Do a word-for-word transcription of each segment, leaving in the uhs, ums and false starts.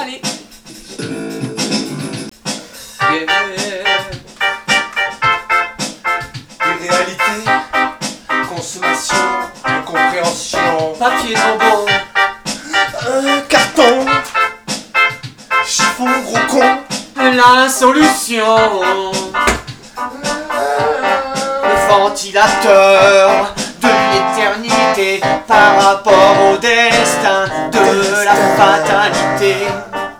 Allez. Irréalité, consommation, incompréhension, Papier bonbon, un carton, chiffon gros con, la solution. Le ventilateur de l'éternité par rapport au destin de la fatalité.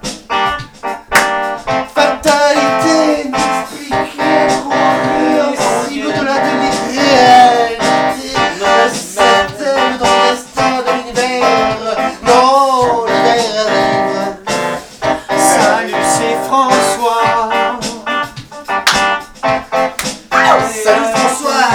fatalité, n'explique incompréhensible de la demi-réalité, certaine dans le destin de l'univers, non, l'univers arrive. Salut, c'est François. Salut François.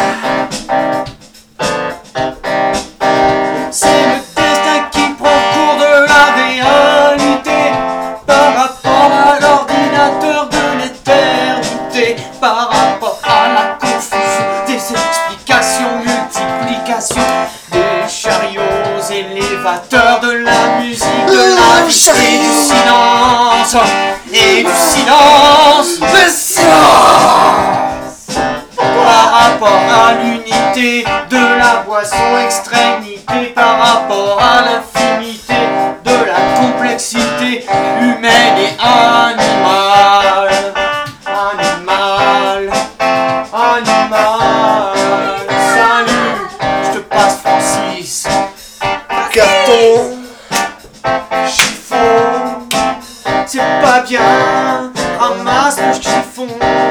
C'est le destin qui prend cours de la réalité par rapport à l'ordinateur de l'éternité, par rapport à la confusion des explications, multiplication des chariots élévateurs, de la musique, de la vie et du silence, et du silence, Le silence. par rapport à l'unité de la boisson, extrémité par rapport à l'infinité de la complexité humaine et animale. Animal, animal. Salut, je te passe Francis. Carton, chiffon, C'est pas bien, ramasse le chiffon.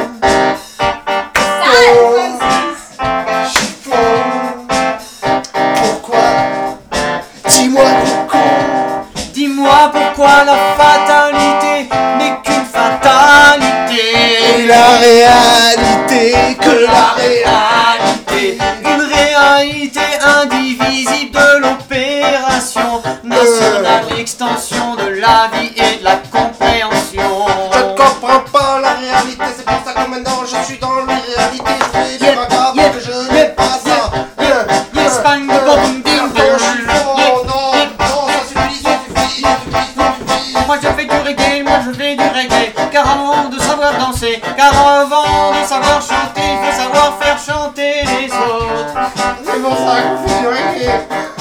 chiffon. Pourquoi? Dis-moi pourquoi. Dis-moi pourquoi la fatalité n'est qu'une fatalité. Et la réalité, que la réalité. réalité, une réalité indivisible de l'opération nationale, extension de la vie et de la compréhension. Je ne comprends pas la réalité, c'est pour ça que maintenant je suis dans l'irréalité. Je fais des macabre que je n'ai pas ça. Yes, bang, boom, ding, Carton, chiffon, dong. non, non, ça suffit, ça suffit, ça suffit, ça suffit. Moi je fais du reggae, moi je fais du reggae. Car avant de savoir danser, car avant de savoir chanter, il faut savoir faire chanter les autres. C'est pour ça qu'on fait du reggae.